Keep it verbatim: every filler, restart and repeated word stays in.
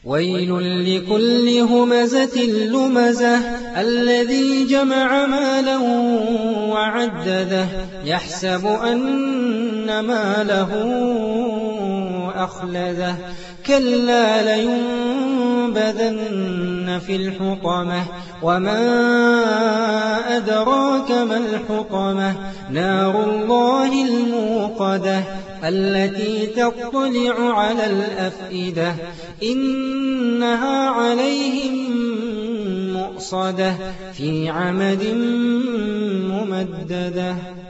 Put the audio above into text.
ويل لكل همزة لمزة الذي جمع مالا وعدده يحسب أن ماله أخلده كلا لينبذن في الحطمة وما أدراك ما الحطمة نار الله الموقدة التي تطلع على الأفئدة إنها عليهم مؤصدة في عمد ممددة.